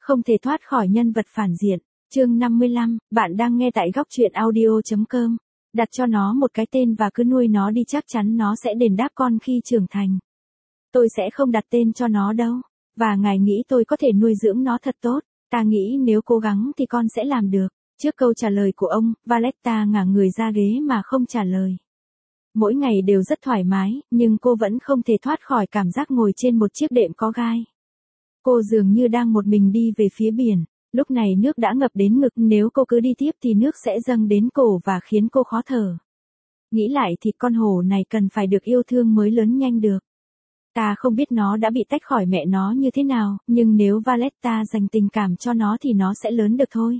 Không thể thoát khỏi nhân vật phản diện. Chương 55, bạn đang nghe tại góc truyện audio.com. Đặt cho nó một cái tên và cứ nuôi nó đi, chắc chắn nó sẽ đền đáp con khi trưởng thành. Tôi sẽ không đặt tên cho nó đâu. Và ngài nghĩ tôi có thể nuôi dưỡng nó thật tốt. Ta nghĩ nếu cố gắng thì con sẽ làm được. Trước câu trả lời của ông, Valletta ngả người ra ghế mà không trả lời. Mỗi ngày đều rất thoải mái, nhưng cô vẫn không thể thoát khỏi cảm giác ngồi trên một chiếc đệm có gai. Cô dường như đang một mình đi về phía biển. Lúc này nước đã ngập đến ngực, nếu cô cứ đi tiếp thì nước sẽ dâng đến cổ và khiến cô khó thở. Nghĩ lại thì con hổ này cần phải được yêu thương mới lớn nhanh được. Ta không biết nó đã bị tách khỏi mẹ nó như thế nào, nhưng nếu Valletta dành tình cảm cho nó thì nó sẽ lớn được thôi.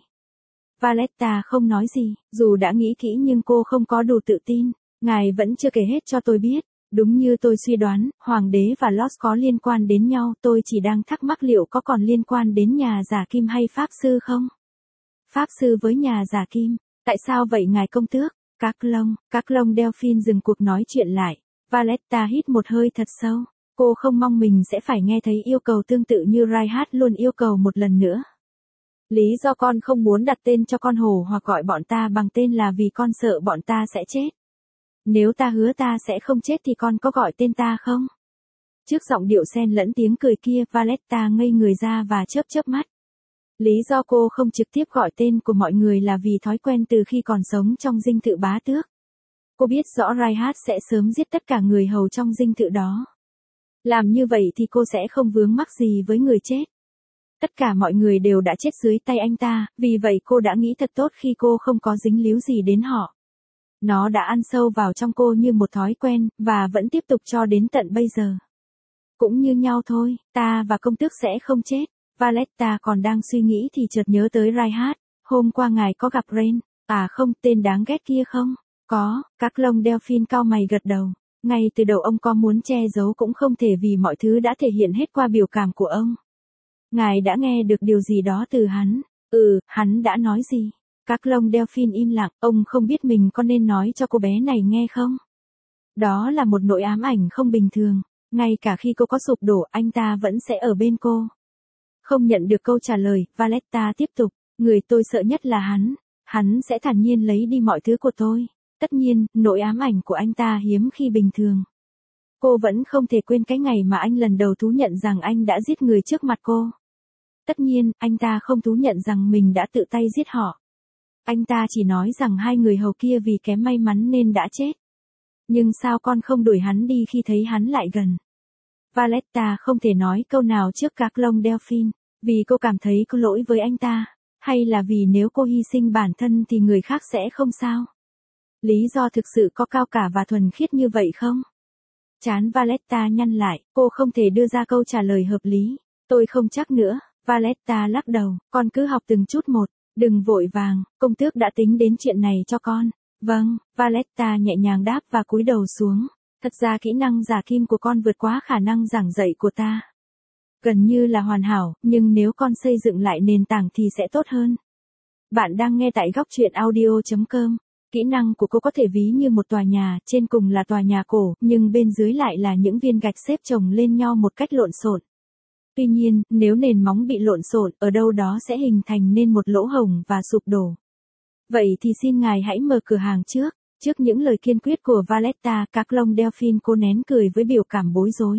Valletta không nói gì, dù đã nghĩ kỹ nhưng cô không có đủ tự tin. Ngài vẫn chưa kể hết cho tôi biết. Đúng như tôi suy đoán, Hoàng đế và Lost có liên quan đến nhau, tôi chỉ đang thắc mắc liệu có còn liên quan đến nhà giả kim hay Pháp sư không? Pháp sư với nhà giả kim, tại sao vậy ngài công tước? Các lông Delphine dừng cuộc nói chuyện lại. Valletta hít một hơi thật sâu. Cô không mong mình sẽ phải nghe thấy yêu cầu tương tự như Reinhardt luôn yêu cầu một lần nữa. Lý do con không muốn đặt tên cho con hổ hoặc gọi bọn ta bằng tên là vì con sợ bọn ta sẽ chết. Nếu ta hứa ta sẽ không chết thì con có gọi tên ta không? Trước giọng điệu xen lẫn tiếng cười kia, Valletta ngây người ra và chớp mắt. Lý do cô không trực tiếp gọi tên của mọi người là vì thói quen từ khi còn sống trong dinh thự bá tước. Cô biết rõ Reinhardt sẽ sớm giết tất cả người hầu trong dinh thự đó. Làm như vậy thì cô sẽ không vướng mắc gì với người chết. Tất cả mọi người đều đã chết dưới tay anh ta, vì vậy cô đã nghĩ thật tốt khi cô không có dính líu gì đến họ. Nó đã ăn sâu vào trong cô như một thói quen, và vẫn tiếp tục cho đến tận bây giờ. Cũng như nhau thôi, ta và công tước sẽ không chết. Valletta còn đang suy nghĩ thì chợt nhớ tới Reinhardt. Hôm qua ngài có gặp Ren. À không, tên đáng ghét kia không? Có, các lông Delphine cau mày gật đầu. Ngay từ đầu ông có muốn che giấu cũng không thể vì mọi thứ đã thể hiện hết qua biểu cảm của ông. Ngài đã nghe được điều gì đó từ hắn? Hắn đã nói gì? Các lông Delphine im lặng, ông không biết mình có nên nói cho cô bé này nghe không? Đó là một nỗi ám ảnh không bình thường. Ngay cả khi cô có sụp đổ, anh ta vẫn sẽ ở bên cô. Không nhận được câu trả lời, Valletta tiếp tục. Người tôi sợ nhất là hắn. Hắn sẽ thản nhiên lấy đi mọi thứ của tôi. Tất nhiên, nỗi ám ảnh của anh ta hiếm khi bình thường. Cô vẫn không thể quên cái ngày mà anh lần đầu thú nhận rằng anh đã giết người trước mặt cô. Tất nhiên, anh ta không thú nhận rằng mình đã tự tay giết họ. Anh ta chỉ nói rằng hai người hầu kia vì kém may mắn nên đã chết. Nhưng sao con không đuổi hắn đi khi thấy hắn lại gần? Valletta không thể nói câu nào trước các lông Delphine, vì cô cảm thấy có lỗi với anh ta, hay là vì nếu cô hy sinh bản thân thì người khác sẽ không sao? Lý do thực sự có cao cả và thuần khiết như vậy không? Trán Valletta nhăn lại, cô không thể đưa ra câu trả lời hợp lý. Tôi không chắc nữa. Valletta lắc đầu, con cứ học từng chút một. Đừng vội vàng, công tước đã tính đến chuyện này cho con. Vâng, Valletta nhẹ nhàng đáp và cúi đầu xuống. Thật ra kỹ năng giả kim của con vượt quá khả năng giảng dạy của ta. Gần như là hoàn hảo, nhưng nếu con xây dựng lại nền tảng thì sẽ tốt hơn. Bạn đang nghe tại góc truyện audio.com. Kỹ năng của cô có thể ví như một tòa nhà, trên cùng là tòa nhà cổ, nhưng bên dưới lại là những viên gạch xếp chồng lên nhau một cách lộn xộn. Tuy nhiên, nếu nền móng bị lộn xộn, ở đâu đó sẽ hình thành nên một lỗ hổng và sụp đổ. Vậy thì xin ngài hãy mở cửa hàng trước. Trước những lời kiên quyết của Valletta, các lông Delphine cô nén cười với biểu cảm bối rối.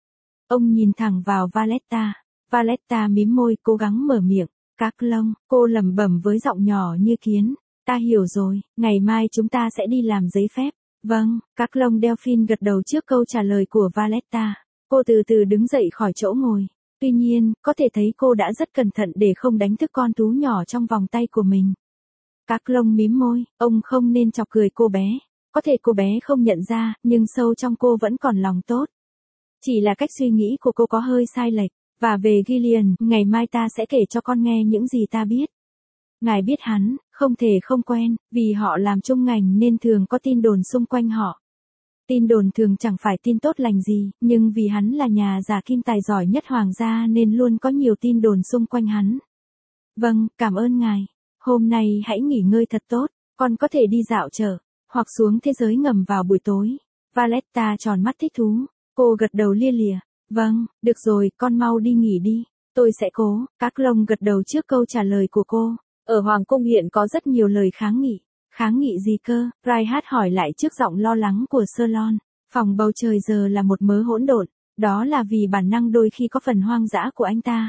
Ông nhìn thẳng vào Valletta. Valletta mím môi, cố gắng mở miệng. Các lông, cô lẩm bẩm với giọng nhỏ như kiến. Ta hiểu rồi, ngày mai chúng ta sẽ đi làm giấy phép. Vâng, các lông Delphine gật đầu trước câu trả lời của Valletta. Cô từ từ đứng dậy khỏi chỗ ngồi. Tuy nhiên, có thể thấy cô đã rất cẩn thận để không đánh thức con thú nhỏ trong vòng tay của mình. Các lông mím môi, ông không nên chọc cười cô bé. Có thể cô bé không nhận ra, nhưng sâu trong cô vẫn còn lòng tốt. Chỉ là cách suy nghĩ của cô có hơi sai lệch. Và về Gillian, ngày mai ta sẽ kể cho con nghe những gì ta biết. Ngài biết hắn, không thể không quen, vì họ làm chung ngành nên thường có tin đồn xung quanh họ. Tin đồn thường chẳng phải tin tốt lành gì, nhưng vì hắn là nhà giả kim tài giỏi nhất hoàng gia nên luôn có nhiều tin đồn xung quanh hắn. Vâng, cảm ơn ngài. Hôm nay hãy nghỉ ngơi thật tốt, con có thể đi dạo chợ, hoặc xuống thế giới ngầm vào buổi tối. Valletta tròn mắt thích thú, cô gật đầu lia lịa. Vâng, được rồi, con mau đi nghỉ đi. Tôi sẽ cố, các lông gật đầu trước câu trả lời của cô. Ở Hoàng cung hiện có rất nhiều lời kháng nghị. Kháng nghị gì cơ? Reinhardt hỏi lại trước giọng lo lắng của Salon. Phòng bầu trời giờ là một mớ hỗn độn, đó là vì bản năng đôi khi có phần hoang dã của anh ta.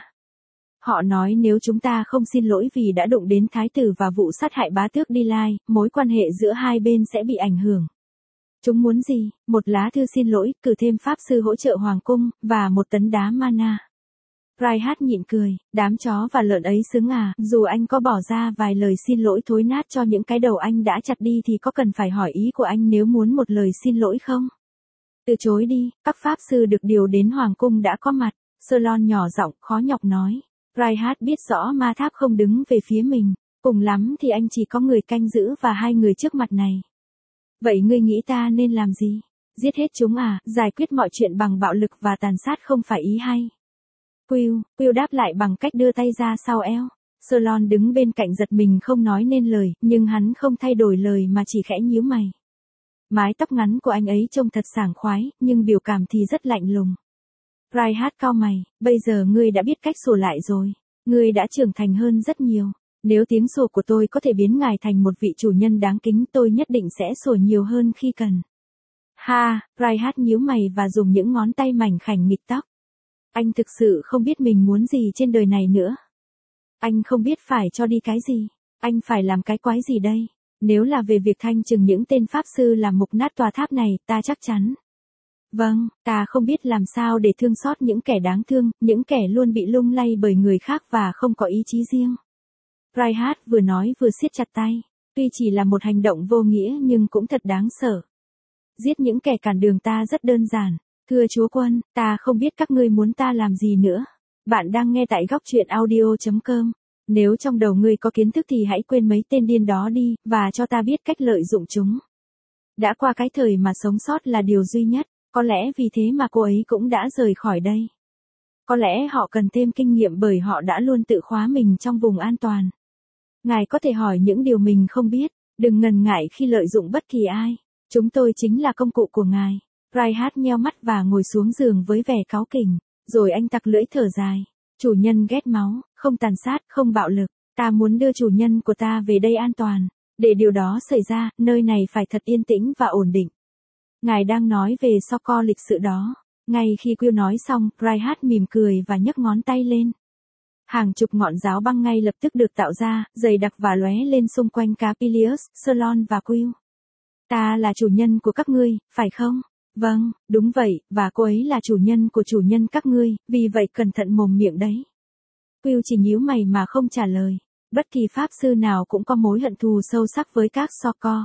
Họ nói nếu chúng ta không xin lỗi vì đã đụng đến thái tử và vụ sát hại bá tước Đi Lai, mối quan hệ giữa hai bên sẽ bị ảnh hưởng. Chúng muốn gì? Một lá thư xin lỗi, cử thêm pháp sư hỗ trợ hoàng cung, và một tấn đá mana. Reinhardt nhịn cười, đám chó và lợn ấy xứng à, dù anh có bỏ ra vài lời xin lỗi thối nát cho những cái đầu anh đã chặt đi thì có cần phải hỏi ý của anh nếu muốn một lời xin lỗi không? Từ chối đi, các pháp sư được điều đến hoàng cung đã có mặt. Salon nhỏ giọng, khó nhọc nói. Reinhardt biết rõ ma tháp không đứng về phía mình, cùng lắm thì anh chỉ có người canh giữ và 2 người trước mặt này. Vậy ngươi nghĩ ta nên làm gì? Giết hết chúng à, giải quyết mọi chuyện bằng bạo lực và tàn sát không phải ý hay. Quill đáp lại bằng cách đưa tay ra sau eo. Salon đứng bên cạnh giật mình không nói nên lời, nhưng hắn không thay đổi lời mà chỉ khẽ nhíu mày. Mái tóc ngắn của anh ấy trông thật sảng khoái, nhưng biểu cảm thì rất lạnh lùng. Reinhardt cau mày, bây giờ ngươi đã biết cách sủa lại rồi. Ngươi đã trưởng thành hơn rất nhiều. Nếu tiếng sủa của tôi có thể biến ngài thành một vị chủ nhân đáng kính, tôi nhất định sẽ sủa nhiều hơn khi cần. Ha, Reinhardt nhíu mày và dùng những ngón tay mảnh khảnh nghịch tóc. Anh thực sự không biết mình muốn gì trên đời này nữa. Anh không biết phải cho đi cái gì. Anh phải làm cái quái gì đây? Nếu là về việc thanh trừng những tên pháp sư làm mục nát tòa tháp này, ta chắc chắn. Vâng, ta không biết làm sao để thương xót những kẻ đáng thương, những kẻ luôn bị lung lay bởi người khác và không có ý chí riêng. Reinhardt vừa nói vừa siết chặt tay. Tuy chỉ là một hành động vô nghĩa nhưng cũng thật đáng sợ. Giết những kẻ cản đường ta rất đơn giản. Thưa chúa quân, ta không biết các ngươi muốn ta làm gì nữa. Bạn đang nghe tại góc truyện audio.com. Nếu trong đầu ngươi có kiến thức thì hãy quên mấy tên điên đó đi, và cho ta biết cách lợi dụng chúng. Đã qua cái thời mà sống sót là điều duy nhất, có lẽ vì thế mà cô ấy cũng đã rời khỏi đây. Có lẽ họ cần thêm kinh nghiệm bởi họ đã luôn tự khóa mình trong vùng an toàn. Ngài có thể hỏi những điều mình không biết, đừng ngần ngại khi lợi dụng bất kỳ ai. Chúng tôi chính là công cụ của ngài. Reinhardt nheo mắt và ngồi xuống giường với vẻ cáu kỉnh, rồi anh tặc lưỡi thở dài. Chủ nhân ghét máu, không tàn sát, không bạo lực. Ta muốn đưa chủ nhân của ta về đây an toàn. Để điều đó xảy ra, nơi này phải thật yên tĩnh và ổn định. Ngài đang nói về so-co lịch sự đó. Ngay khi Quill nói xong, Reinhardt mỉm cười và nhấc ngón tay lên. Hàng chục ngọn giáo băng ngay lập tức được tạo ra, dày đặc và lóe lên xung quanh Capilius, Salon và Quill. Ta là chủ nhân của các ngươi, phải không? Vâng, đúng vậy, và cô ấy là chủ nhân của chủ nhân các ngươi, vì vậy cẩn thận mồm miệng đấy. Quill chỉ nhíu mày mà không trả lời. Bất kỳ pháp sư nào cũng có mối hận thù sâu sắc với các so-co.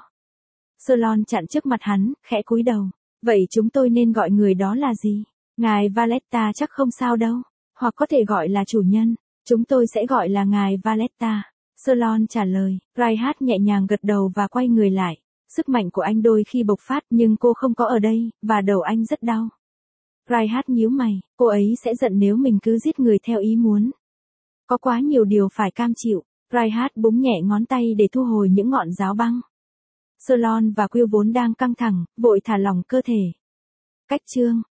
Salon chặn trước mặt hắn, khẽ cúi đầu. Vậy chúng tôi nên gọi người đó là gì? Ngài Valletta chắc không sao đâu. Hoặc có thể gọi là chủ nhân. Chúng tôi sẽ gọi là ngài Valletta. Salon trả lời. Reinhardt nhẹ nhàng gật đầu và quay người lại. Sức mạnh của anh đôi khi bộc phát nhưng cô không có ở đây, và đầu anh rất đau. Reinhardt nhíu mày, cô ấy sẽ giận nếu mình cứ giết người theo ý muốn. Có quá nhiều điều phải cam chịu. Reinhardt búng nhẹ ngón tay để thu hồi những ngọn giáo băng. Salon và Quill vốn đang căng thẳng, vội thả lỏng cơ thể. Cách chương